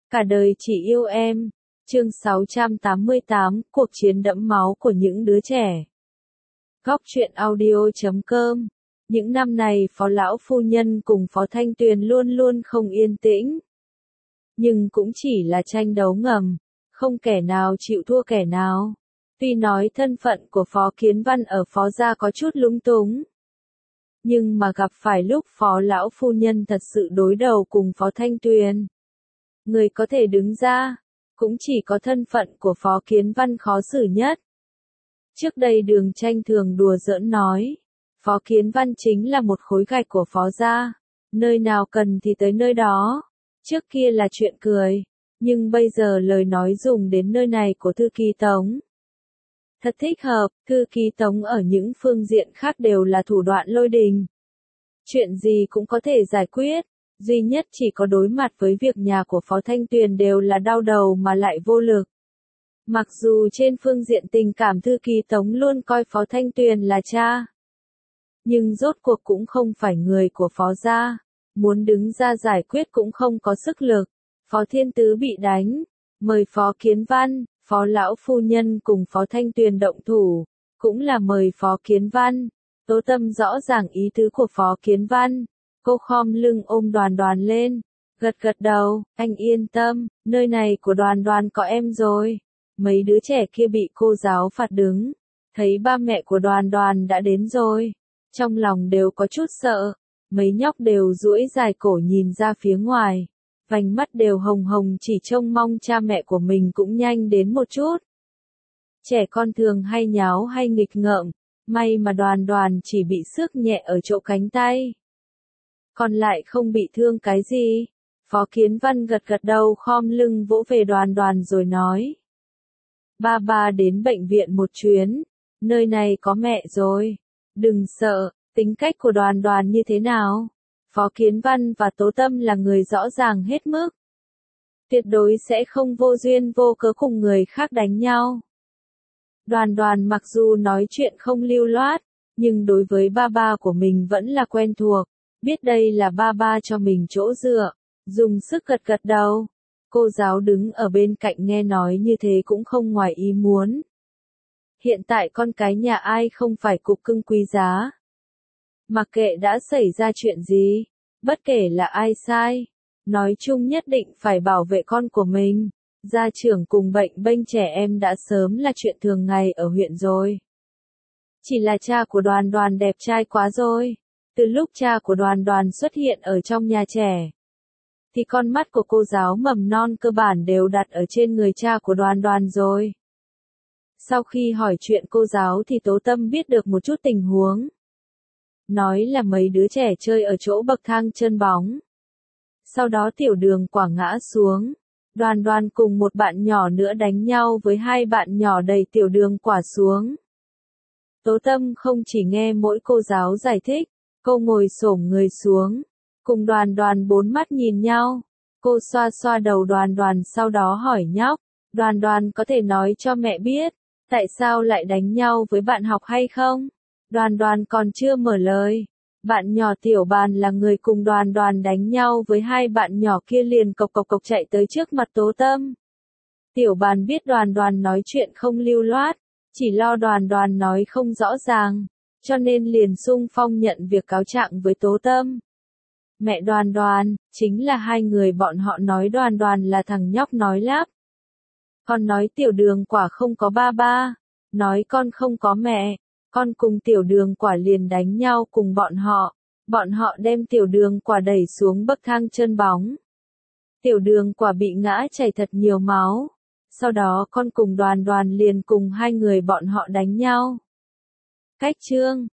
Cả đời chỉ yêu em. Chương 688, cuộc chiến đẫm máu của những đứa trẻ. Góc truyện audio.com. Những năm này Phó Lão Phu Nhân cùng Phó Thanh Tuyền luôn luôn không yên tĩnh. Nhưng cũng chỉ là tranh đấu ngầm, không kẻ nào chịu thua kẻ nào. Tuy nói thân phận của Phó Kiến Văn ở Phó gia có chút lúng túng. Nhưng mà gặp phải lúc Phó Lão Phu Nhân thật sự đối đầu cùng Phó Thanh Tuyền. Người có thể đứng ra, cũng chỉ có thân phận của Phó Kiến Văn khó xử nhất. Trước đây Đường Tranh thường đùa giỡn nói, Phó Kiến Văn chính là một khối gạch của Phó gia, nơi nào cần thì tới nơi đó. Trước kia là chuyện cười, nhưng bây giờ lời nói dùng đến nơi này của Thư ký Tống. Thật thích hợp, Thư ký Tống ở những phương diện khác đều là thủ đoạn lôi đình. Chuyện gì cũng có thể giải quyết, duy nhất chỉ có đối mặt với việc nhà của Phó Thanh Tuyền đều là đau đầu mà lại vô lực. Mặc dù trên phương diện tình cảm Thư ký Tống luôn coi Phó Thanh Tuyền là cha, nhưng rốt cuộc cũng không phải người của Phó gia, muốn đứng ra giải quyết cũng không có sức lực. Phó Thiên Tứ bị đánh, mời Phó Kiến Văn, Phó Lão Phu Nhân cùng Phó Thanh Tuyền động thủ, cũng là mời Phó Kiến Văn. Tố Tâm rõ ràng ý tứ của Phó Kiến Văn, cô khom lưng ôm Đoàn Đoàn lên, gật gật đầu, anh yên tâm, nơi này của Đoàn Đoàn có em rồi. Mấy đứa trẻ kia bị cô giáo phạt đứng, thấy ba mẹ của Đoàn Đoàn đã đến rồi, trong lòng đều có chút sợ, mấy nhóc đều duỗi dài cổ nhìn ra phía ngoài, vành mắt đều hồng hồng chỉ trông mong cha mẹ của mình cũng nhanh đến một chút. Trẻ con thường hay nháo hay nghịch ngợm, may mà Đoàn Đoàn chỉ bị xước nhẹ ở chỗ cánh tay, còn lại không bị thương cái gì. Phó Kiến Văn gật gật đầu khom lưng vỗ về Đoàn Đoàn rồi nói, ba đến bệnh viện một chuyến, nơi này có mẹ rồi, đừng sợ. Tính cách của Đoàn Đoàn như thế nào? Phó Kiến Văn và Tố Tâm là người rõ ràng hết mức. Tuyệt đối sẽ không vô duyên vô cớ cùng người khác đánh nhau. Đoàn Đoàn mặc dù nói chuyện không lưu loát, nhưng đối với ba của mình vẫn là quen thuộc, biết đây là ba cho mình chỗ dựa, dùng sức gật gật đầu. Cô giáo đứng ở bên cạnh nghe nói như thế cũng không ngoài ý muốn. Hiện tại con cái nhà ai không phải cục cưng quý giá. Mặc kệ đã xảy ra chuyện gì, bất kể là ai sai, nói chung nhất định phải bảo vệ con của mình. Gia trưởng cùng bệnh bênh trẻ em đã sớm là chuyện thường ngày ở huyện rồi. Chỉ là cha của Đoàn Đoàn đẹp trai quá rồi. Từ lúc cha của Đoàn Đoàn xuất hiện ở trong nhà trẻ, thì con mắt của cô giáo mầm non cơ bản đều đặt ở trên người cha của Đoàn Đoàn rồi. Sau khi hỏi chuyện cô giáo thì Tố Tâm biết được một chút tình huống. Nói là mấy đứa trẻ chơi ở chỗ bậc thang chân bóng. Sau đó Tiểu Đường Quả ngã xuống. Đoàn Đoàn cùng một bạn nhỏ nữa đánh nhau với hai bạn nhỏ đẩy Tiểu Đường Quả xuống. Tố Tâm không chỉ nghe mỗi cô giáo giải thích, cô ngồi xổm người xuống, cùng Đoàn Đoàn bốn mắt nhìn nhau. Cô xoa xoa đầu Đoàn Đoàn sau đó hỏi nhóc, Đoàn Đoàn có thể nói cho mẹ biết, tại sao lại đánh nhau với bạn học hay không? Đoàn Đoàn còn chưa mở lời. Bạn nhỏ Tiểu Bàn là người cùng Đoàn Đoàn đánh nhau với hai bạn nhỏ kia liền cộc cộc cộc chạy tới trước mặt Tố Tâm. Tiểu Bàn biết Đoàn Đoàn nói chuyện không lưu loát, chỉ lo Đoàn Đoàn nói không rõ ràng, cho nên liền xung phong nhận việc cáo trạng với Tố Tâm. Mẹ Đoàn Đoàn, chính là hai người bọn họ nói Đoàn Đoàn là thằng nhóc nói lắp. Con nói Tiểu Đường Quả không có ba, nói con không có mẹ. Con cùng Tiểu Đường Quả liền đánh nhau cùng bọn họ đem Tiểu Đường Quả đẩy xuống bậc thang chân bóng. Tiểu Đường Quả bị ngã chảy thật nhiều máu, sau đó con cùng Đoàn Đoàn liền cùng hai người bọn họ đánh nhau. Cách chương